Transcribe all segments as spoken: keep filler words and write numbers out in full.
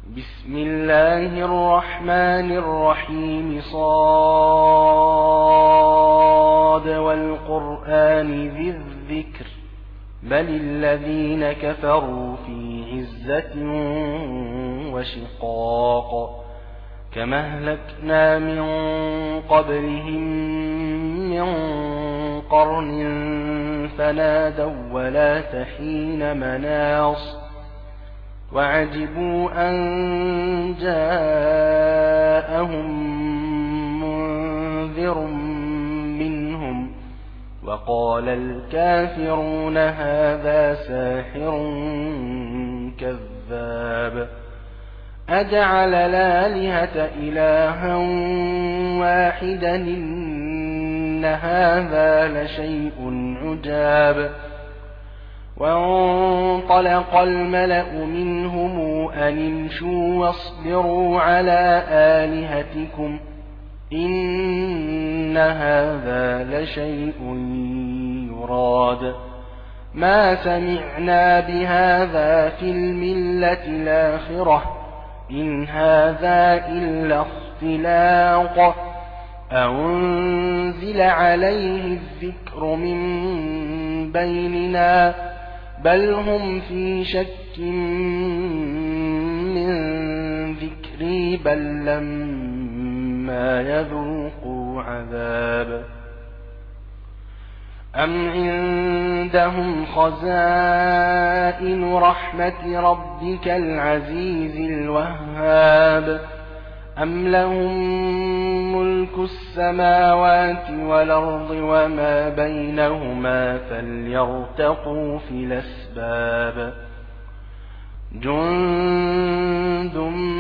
بسم الله الرحمن الرحيم صاد والقرآن ذي الذكر بل الذين كفروا في عزة وشقاق كما أهلكنا من قبلهم من قرن فنادوا ولا تحين مناص وعجبوا أن جاءهم منذر منهم وقال الكافرون هذا ساحر كذاب أجعل الآلهة إلها واحدا إن هذا لشيء عجاب وانطلق الملأ منهم أن امشوا واصبروا على آلهتكم إن هذا لشيء يراد ما سمعنا بهذا في الملة الآخرة إن هذا إلا اختلاق أنزل عليه الذكر من بيننا بل هم في شك من ذكري بل لما يذوقوا عذاب أم عندهم خزائن رحمة ربك العزيز الوهاب أم لهم ملك السماوات والأرض وما بينهما فليرتقوا في الأسباب جند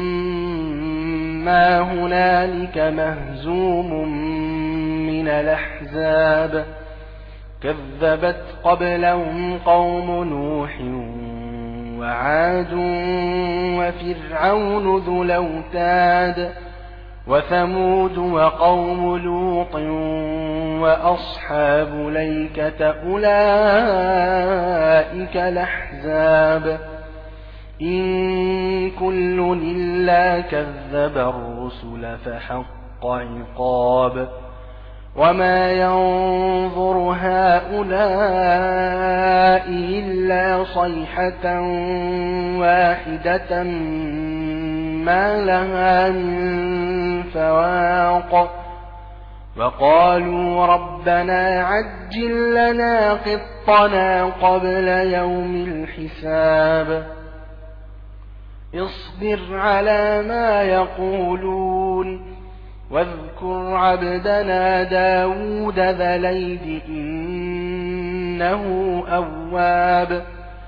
ما هنالك مهزوم من الأحزاب كذبت قبلهم قوم نوح وعاد وفرعون ذو الأوتاد وثمود وقوم لوط وأصحاب ليكة أولئك الأحزاب إن كل إلا كذب الرسل فحق عقاب وما ينظر هؤلاء إلا صيحة واحدة ما لها من فواق وقالوا ربنا عجل لنا قطنا قبل يوم الحساب اصبر على ما يقولون واذكر عبدنا داود ذا الأيد إنه أواب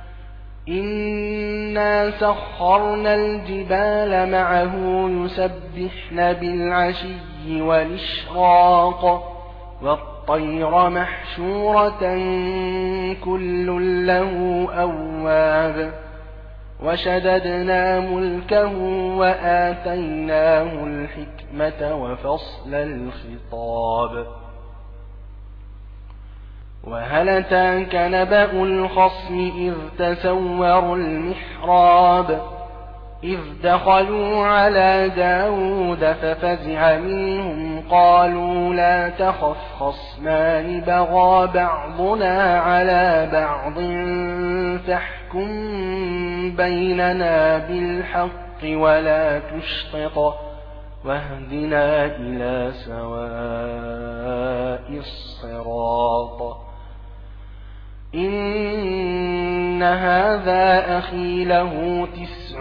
إنا سخرنا الجبال معه يسبحن بالعشي والإشراق والطير محشورة كل له أواب وشددنا ملكه وآتيناه الحكمة وفصل الخطاب وهل أتاك نبأ الخصم إذ تسوروا المحراب إذ دخلوا على داود ففزع منهم قالوا لا تخف خصمان بغى بعضنا على بعض فاحكم بيننا بالحق ولا تشطط واهدنا إلى سواء الصراط إن هذا أخي له تسع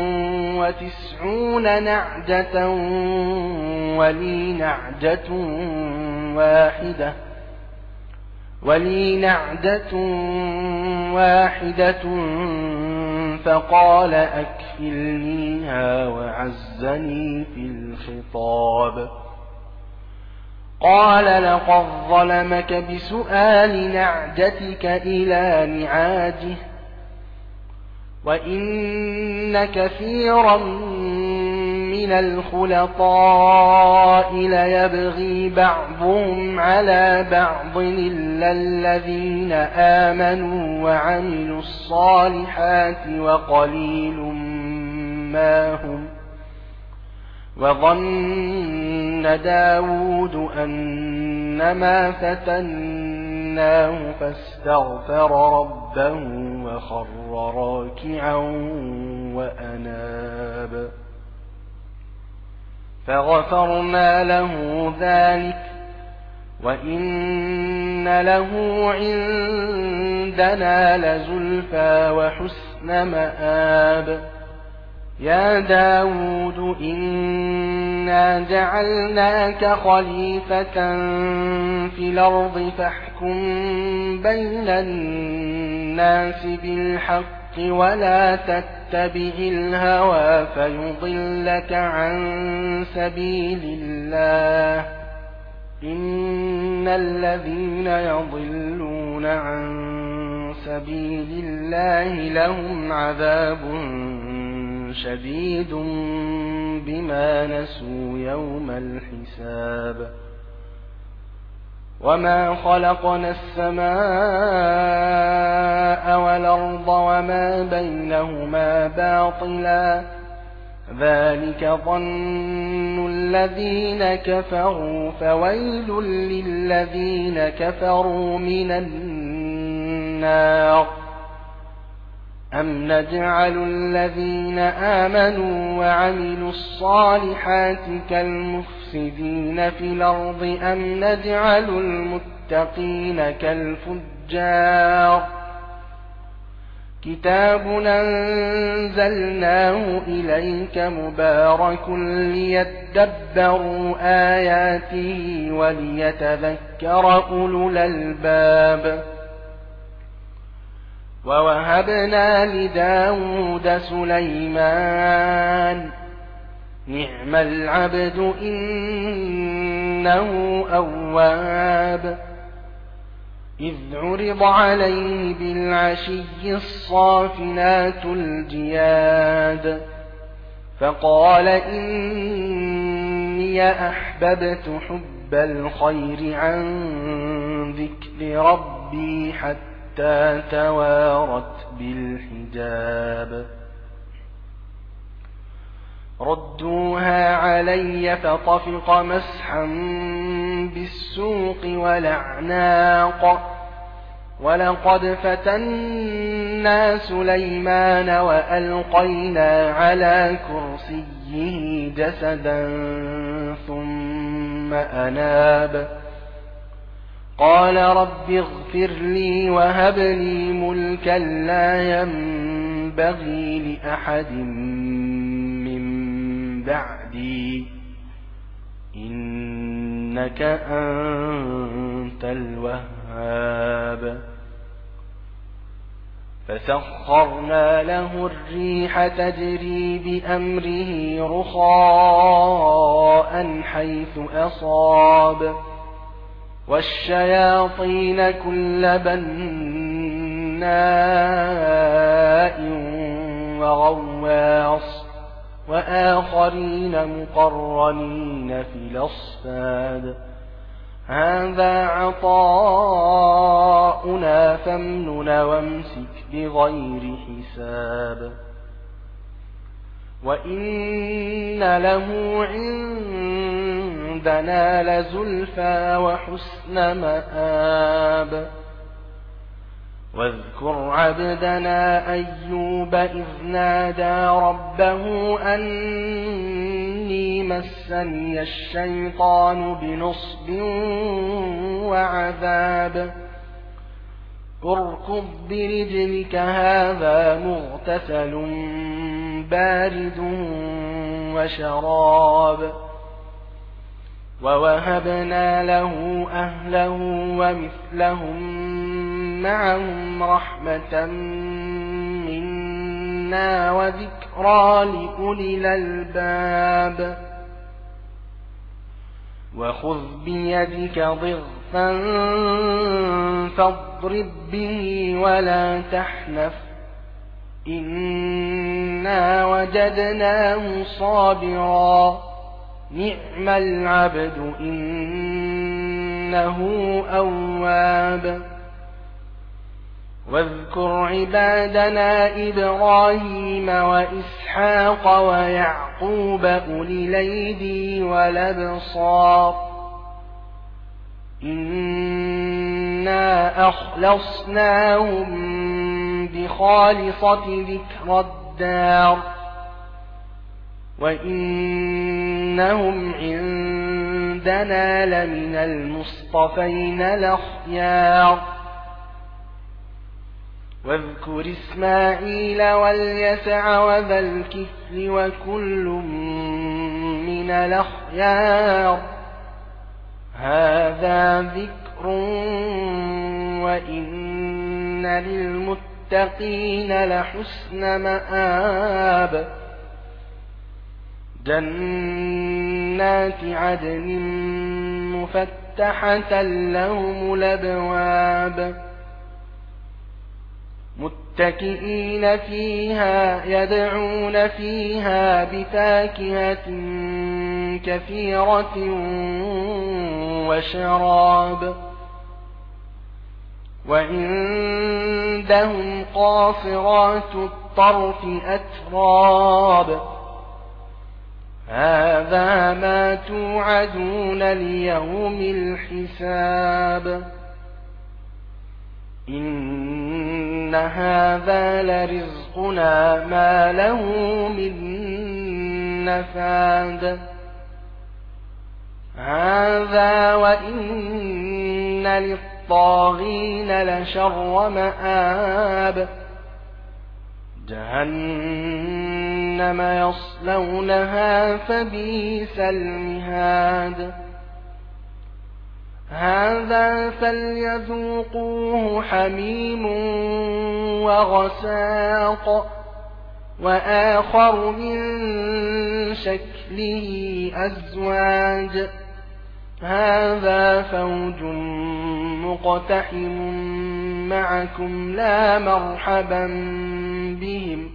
وتسعون نعجة ولي نعجة واحدة ولي نعجة واحدة فقال أكفلنيها وعزني في الخطاب قال لقد ظلمك بسؤال نعجتك إلى نعاجه وإن كثيرا من الخلطاء ليبغي بعضهم على بعض إلا الذين آمنوا وعملوا الصالحات وقليل أسماهم وظن داود أنما فتناه فاستغفر ربه وخر راكعا وأناب فغفرنا له ذلك وإن له عندنا لزلفى وحسن مآب يا داود إنا جعلناك خليفة في الأرض فاحكم بين الناس بالحق ولا تتبع الهوى فيضلك عن سبيل الله إن الذين يضلون عن سبيل الله لهم عذاب شديد بما نسوا يوم الحساب وما خلقنا السماء والأرض وما بينهما باطلا ذلك ظن الذين كفروا فويل للذين كفروا من النار أم نجعل الذين آمنوا وعملوا الصالحات كالمفسدين في الأرض أم نجعل المتقين كالفجار كتاب أنزلناه إليك مبارك ليدبروا آياته وليتذكر أولو الألباب ووهبنا لداود سليمان نعم العبد إنه أواب إذ عرض عليه بالعشي الصافنات الجياد فقال إني أحببت حب الخير عن ذكر ربي حتى توارت بالحجاب ردوها علي فطفق مسحا بالسوق والأعناق ولقد فتنا سليمان وألقينا على كرسيه جسدا ثم أناب قال رب اغفر لي وهب لي ملكا لا ينبغي لأحد من بعدي إنك أنت الوهاب فسخرنا له الريح تجري بأمره رخاء حيث أصاب والشياطين كل بناء وغواص وآخرين مقرنين في الأصفاد هذا عطاؤنا فامنن وامسك بغير حساب وإن له عندنا لزلفى وحسن مآب واذكر عبدنا أيوب إذ نادى ربه أني مسني الشيطان بنصب وعذاب اركض برجلك هذا مغتسل بارد وشراب ووهبنا له أهله ومثلهم معهم رحمة منا وذكرى لأولي الألباب وخذ بيدك ضغثا فاضرب به ولا تحنث إنا وجدناه صابرا نعم العبد إنه أواب واذكر عبادنا إبراهيم وإسحاق ويعقوب أولي الأيدي والأبصار إنا أخلصناهم بخالصة ذكر الدار وإنهم عندنا لمن المصطفين الأخيار واذكر إسماعيل واليسع وذا الكفل وكل من الأخيار هذا ذكر وإن للمتقين لحسن مآب جنات عدن مفتحة لهم الأبواب متكئين فيها يدعون فيها بفاكهة كثيرة وشراب وعندهم قاصرات الطرف أتراب هذا ما توعدون ليوم الحساب إن هذا لرزقنا ما له من نفاد هذا وإن للطاغين لشر مآب جهنم يصلونها فبئس المهاد هذا فليذوقوه حميم وغساق وآخر من شكله أزواج هذا فوج مقتحم معكم لا مرحبا بهم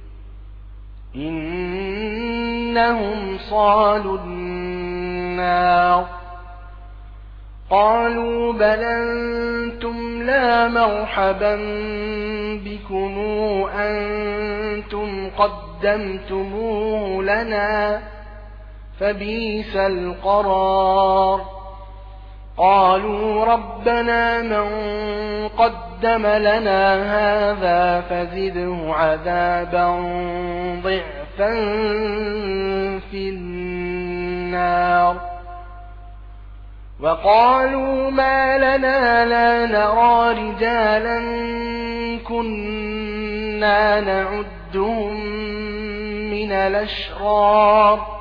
إنهم صالوا النار قالوا بل أنتم لا مرحبا بكم أنتم قدمتموه لنا فبئس القرار قالوا ربنا من قدم لنا هذا فزده عذابا ضعفا في النار وقالوا ما لنا لا نرى رجالا كنا نعدهم من الأشرار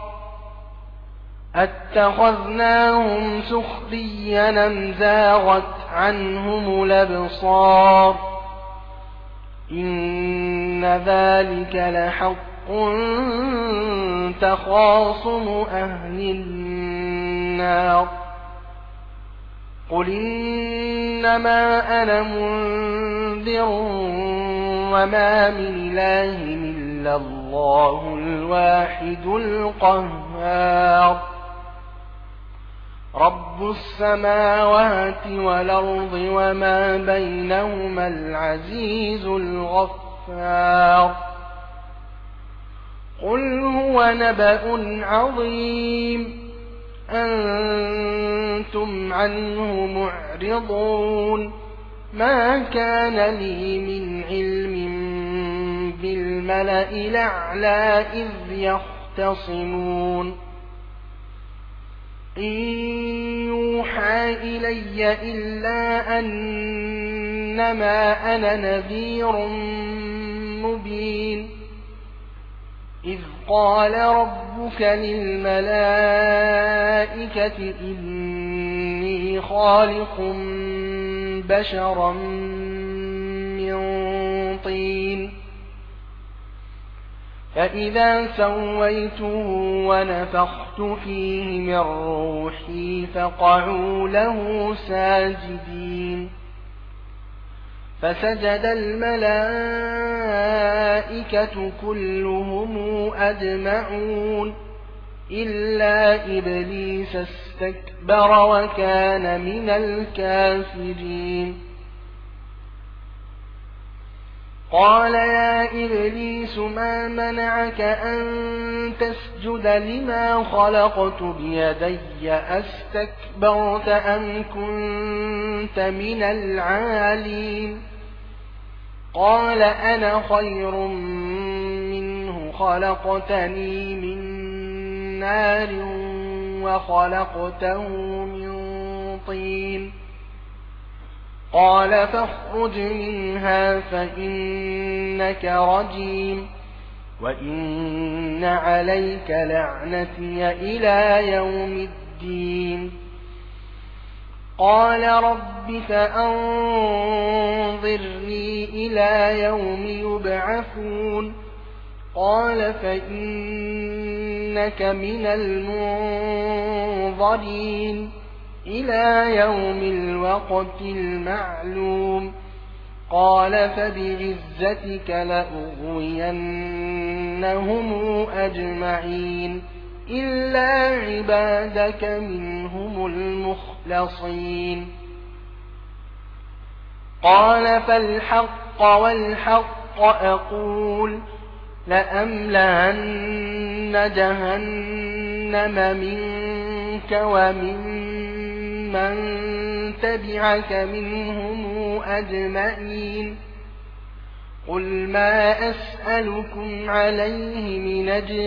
أتخذناهم سخريا أم زاغت عنهم الأبصار إن ذلك لحق تخاصم أهل النار قل إنما أنا منذر وما من إله إلا الله الواحد القهار رب السماوات والأرض وما بينهما العزيز الغفار قل هو نبأ عظيم أنتم عنه معرضون ما كان لي من علم بالملأ الأعلى إذ يختصمون إن يوحى إلي إلا أنما أنا نذير مبين إذ قال ربك للملائكة إني خالق بشرا من طين فإذا سويته ونفخت فيه من روحي فقعوا له ساجدين فسجد الملائكة كلهم أجمعون إلا إبليس استكبر وكان من الكافرين قال يا إبليس ما منعك أن تسجد لما خلقت بيدي أستكبرت أم كنت من العالين قال أنا خير منه خلقتني من نار وخلقته من طين قال فاخرج منها فإنك رجيم وإن عليك لعنتي إلى يوم الدين قال رب فأنظرني إلى يوم يبعثون قال فإنك من المنظرين إلى يوم الوقت المعلوم قال فبعزتك لأغوينهم أجمعين إلا عبادك منهم المخلصين قال فالحق والحق أقول لأملأن جهنم منك ومن من تبعك منهم أجمعين قل ما أسألكم عليه من أجر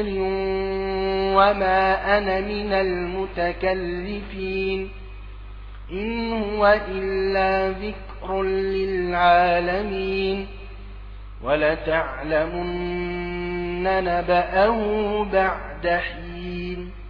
وما أنا من المتكلفين إن هو إلا ذكر للعالمين ولتعلمن نبأه بعد حين